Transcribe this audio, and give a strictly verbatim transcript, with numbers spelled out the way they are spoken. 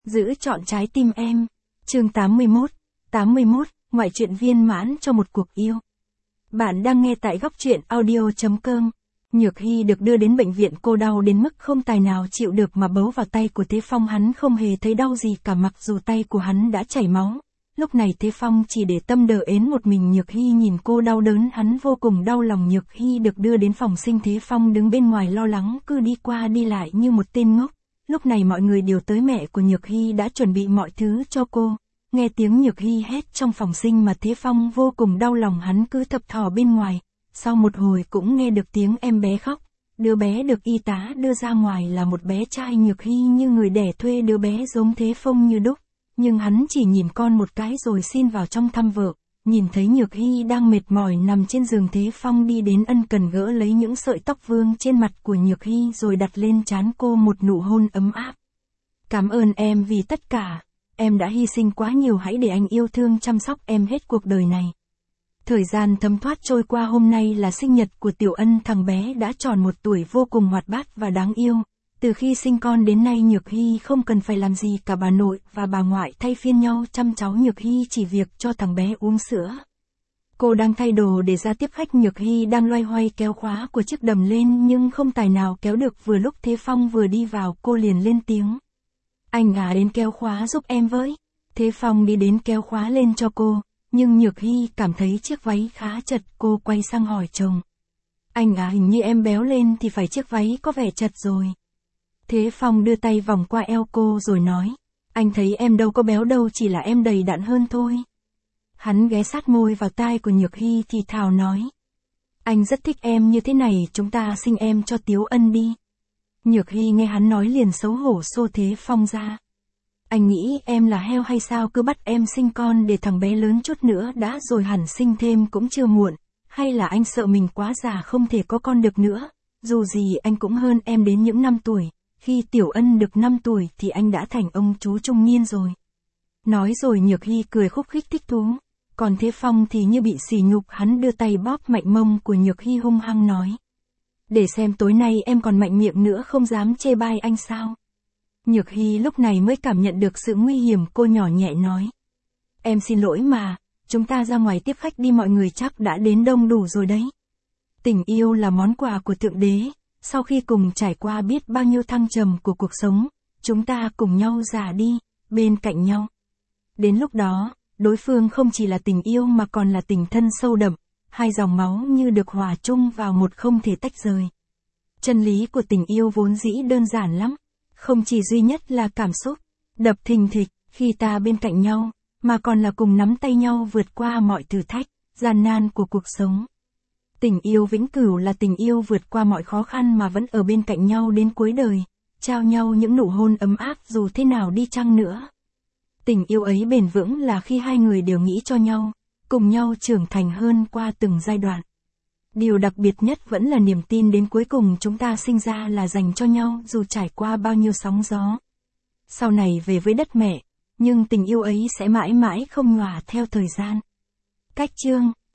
Giữ trọn trái tim em. Chương tám mươi mốt. tám mươi mốt, ngoại truyện viên mãn cho một cuộc yêu. Bạn đang nghe tại góc truyện audio chấm com. Nhược Hy được đưa đến bệnh viện, cô đau đến mức không tài nào chịu được mà bấu vào tay của Thế Phong, hắn không hề thấy đau gì cả mặc dù tay của hắn đã chảy máu. Lúc này Thế Phong chỉ để tâm đờ ến một mình Nhược Hy, nhìn cô đau đớn hắn vô cùng đau lòng. Nhược Hy được đưa đến phòng sinh, Thế Phong đứng bên ngoài lo lắng cứ đi qua đi lại như một tên ngốc. Lúc này mọi người đều tới, mẹ của Nhược Hy đã chuẩn bị mọi thứ cho cô. Nghe tiếng Nhược Hy hét trong phòng sinh mà Thế Phong vô cùng đau lòng, hắn cứ thập thò bên ngoài. Sau một hồi cũng nghe được tiếng em bé khóc. Đứa bé được y tá đưa ra ngoài là một bé trai. Nhược Hy như người đẻ thuê đứa bé giống Thế Phong như đúc. Nhưng hắn chỉ nhìn con một cái rồi xin vào trong thăm vợ. Nhìn thấy Nhược Hy đang mệt mỏi nằm trên giường, Thế Phong đi đến ân cần gỡ lấy những sợi tóc vương trên mặt của Nhược Hy rồi đặt lên trán cô một nụ hôn ấm áp. Cảm ơn em vì tất cả. Em đã hy sinh quá nhiều, hãy để anh yêu thương chăm sóc em hết cuộc đời này. Thời gian thấm thoát trôi qua, hôm nay là sinh nhật của Tiểu Ân, thằng bé đã tròn một tuổi, vô cùng hoạt bát và đáng yêu. Từ khi sinh con đến nay Nhược Hy không cần phải làm gì cả, bà nội và bà ngoại thay phiên nhau chăm cháu. Nhược Hy chỉ việc cho thằng bé uống sữa. Cô đang thay đồ để ra tiếp khách, Nhược Hy đang loay hoay kéo khóa của chiếc đầm lên nhưng không tài nào kéo được. Vừa lúc Thế Phong vừa đi vào, cô liền lên tiếng. Anh à, đến kéo khóa giúp em với. Thế Phong đi đến kéo khóa lên cho cô, nhưng Nhược Hy cảm thấy chiếc váy khá chật, cô quay sang hỏi chồng. Anh à, hình như em béo lên thì phải chiếc váy có vẻ chật rồi. Thế Phong đưa tay vòng qua eo cô rồi nói. Anh thấy em đâu có béo đâu, chỉ là em đầy đặn hơn thôi. Hắn ghé sát môi vào tai của Nhược Hy thì thào nói. Anh rất thích em như thế này, chúng ta sinh em cho Tiếu Ân đi. Nhược Hy nghe hắn nói liền xấu hổ xô Thế Phong ra. Anh nghĩ em là heo hay sao, cứ bắt em sinh con để thằng bé lớn chút nữa đã rồi hẳn sinh thêm cũng chưa muộn. Hay là anh sợ mình quá già không thể có con được nữa. Dù gì anh cũng hơn em đến những năm tuổi. Khi Tiểu Ân được năm tuổi thì anh đã thành ông chú trung niên rồi. Nói rồi Nhược Hy cười khúc khích thích thú. Còn Thế Phong thì như bị sỉ nhục, hắn đưa tay bóp mạnh mông của Nhược Hy hung hăng nói. Để xem tối nay em còn mạnh miệng nữa không dám chê bai anh sao. Nhược Hy lúc này mới cảm nhận được sự nguy hiểm, cô nhỏ nhẹ nói. Em xin lỗi mà, chúng ta ra ngoài tiếp khách đi, mọi người chắc đã đến đông đủ rồi đấy. Tình yêu là món quà của Thượng Đế. Sau khi cùng trải qua biết bao nhiêu thăng trầm của cuộc sống, chúng ta cùng nhau già đi, bên cạnh nhau. Đến lúc đó, đối phương không chỉ là tình yêu mà còn là tình thân sâu đậm, hai dòng máu như được hòa chung vào một, không thể tách rời. Chân lý của tình yêu vốn dĩ đơn giản lắm, không chỉ duy nhất là cảm xúc đập thình thịch khi ta bên cạnh nhau, mà còn là cùng nắm tay nhau vượt qua mọi thử thách, gian nan của cuộc sống. Tình yêu vĩnh cửu là tình yêu vượt qua mọi khó khăn mà vẫn ở bên cạnh nhau đến cuối đời, trao nhau những nụ hôn ấm áp dù thế nào đi chăng nữa. Tình yêu ấy bền vững là khi hai người đều nghĩ cho nhau, cùng nhau trưởng thành hơn qua từng giai đoạn. Điều đặc biệt nhất vẫn là niềm tin đến cuối cùng chúng ta sinh ra là dành cho nhau dù trải qua bao nhiêu sóng gió. Sau này về với đất mẹ, nhưng tình yêu ấy sẽ mãi mãi không nhòa theo thời gian. Cách chương